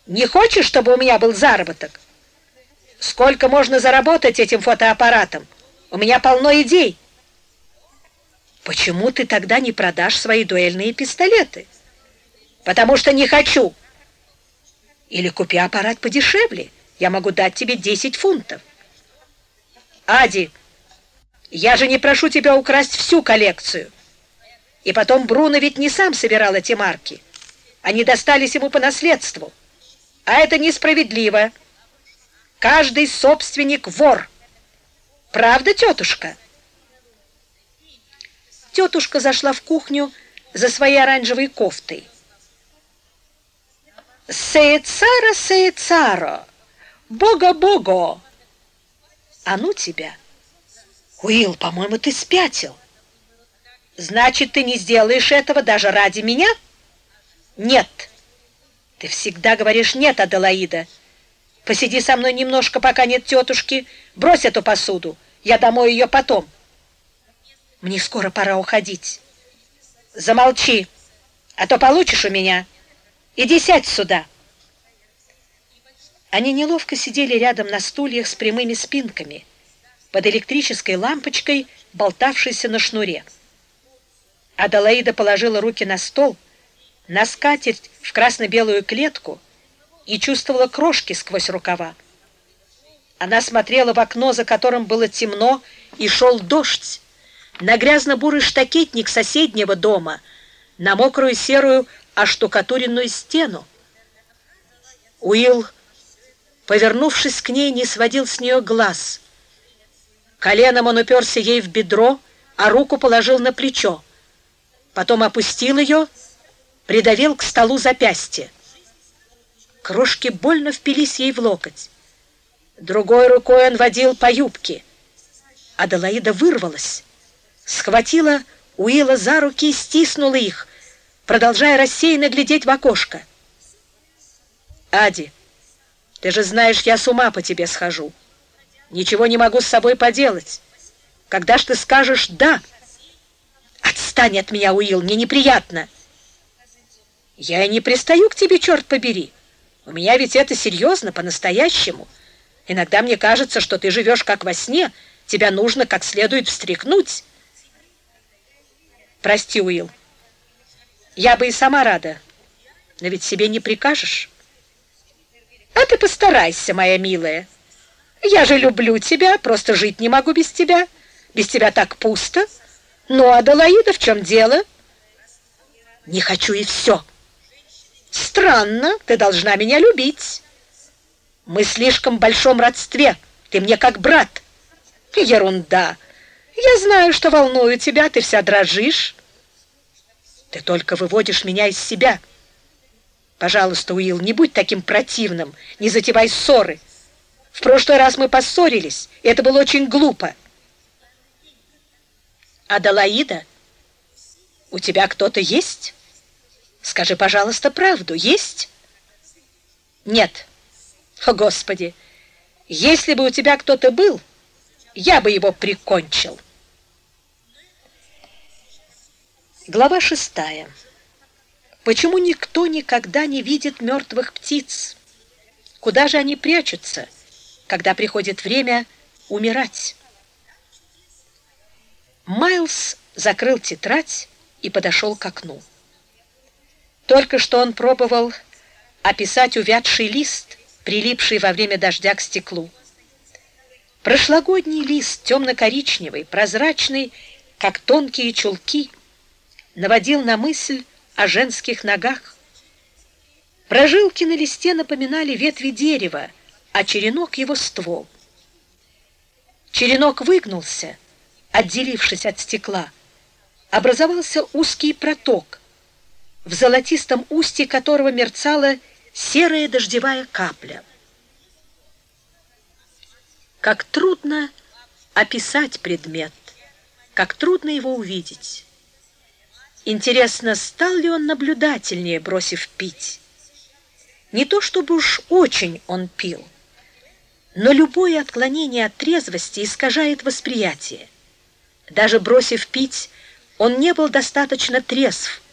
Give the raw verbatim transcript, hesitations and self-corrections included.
Не хочешь, чтобы у меня был заработок? Сколько можно заработать этим фотоаппаратом? У меня полно идей. Почему ты тогда не продашь свои дуэльные пистолеты? Потому что не хочу. Или купи аппарат подешевле. Я могу дать тебе десять фунтов. Ади, я же не прошу тебя украсть всю коллекцию. И потом Бруно ведь не сам собирал эти марки. Они достались ему по наследству. А это несправедливо. Каждый собственник вор. Правда, тетушка? Тетушка зашла в кухню за своей оранжевой кофтой. «Сеецара, сеецаро! Бога-бого!» «А ну тебя!» «Уилл, по-моему, ты спятил!» «Значит, ты не сделаешь этого даже ради меня?» «Нет!» «Ты всегда говоришь «нет», Аделаида!» «Посиди со мной немножко, пока нет тетушки. Брось эту посуду, я домой ее потом». «Мне скоро пора уходить». «Замолчи, а то получишь у меня. Иди сядь сюда». Они неловко сидели рядом на стульях с прямыми спинками, под электрической лампочкой, болтавшейся на шнуре. Аделаида положила руки на стол, на скатерть в красно-белую клетку и чувствовала крошки сквозь рукава. Она смотрела в окно, за которым было темно, и шел дождь, на грязно-бурый штакетник соседнего дома, на мокрую серую оштукатуренную стену. Уилл, повернувшись к ней, не сводил с нее глаз. Коленом он уперся ей в бедро, а руку положил на плечо. Потом опустил ее, придавил к столу запястье. Крошки больно впились ей в локоть. Другой рукой он водил по юбке. Аделаида вырвалась, схватила Уилла за руки и стиснула их, продолжая рассеянно глядеть в окошко. «Ади, ты же знаешь, я с ума по тебе схожу. Ничего не могу с собой поделать. Когда ж ты скажешь «да»?» «Отстань от меня, Уилл, мне неприятно». «Я и не пристаю к тебе, черт побери. У меня ведь это серьезно, по-настоящему. Иногда мне кажется, что ты живешь как во сне, тебя нужно как следует встряхнуть». «Прости, Уилл, я бы и сама рада, но ведь себе не прикажешь». «А ты постарайся, моя милая. Я же люблю тебя, просто жить не могу без тебя. Без тебя так пусто. Ну, Аделаида, в чем дело?» «Не хочу, и все». «Странно, ты должна меня любить. Мы в слишком большом родстве, ты мне как брат». «Ерунда. Я знаю, что волную тебя, ты вся дрожишь». «Ты только выводишь меня из себя. Пожалуйста, Уилл, не будь таким противным, не затевай ссоры. В прошлый раз мы поссорились, и это было очень глупо». «Аделаида, у тебя кто-то есть? Скажи, пожалуйста, правду, есть?» «Нет». «О, Господи! Если бы у тебя кто-то был, я бы его прикончил». Глава шестая. Почему никто никогда не видит мертвых птиц? Куда же они прячутся, когда приходит время умирать? Майлз закрыл тетрадь и подошел к окну. Только что он пробовал описать увядший лист, прилипший во время дождя к стеклу. Прошлогодний лист, темно-коричневый, прозрачный, как тонкие чулки, наводил на мысль о женских ногах. Прожилки на листе напоминали ветви дерева, а черенок — его ствол. Черенок выгнулся, отделившись от стекла. Образовался узкий проток, в золотистом устье которого мерцала серая дождевая капля. Как трудно описать предмет, как трудно его увидеть. Интересно, стал ли он наблюдательнее, бросив пить? Не то чтобы уж очень он пил, но любое отклонение от трезвости искажает восприятие. Даже бросив пить, он не был достаточно трезв,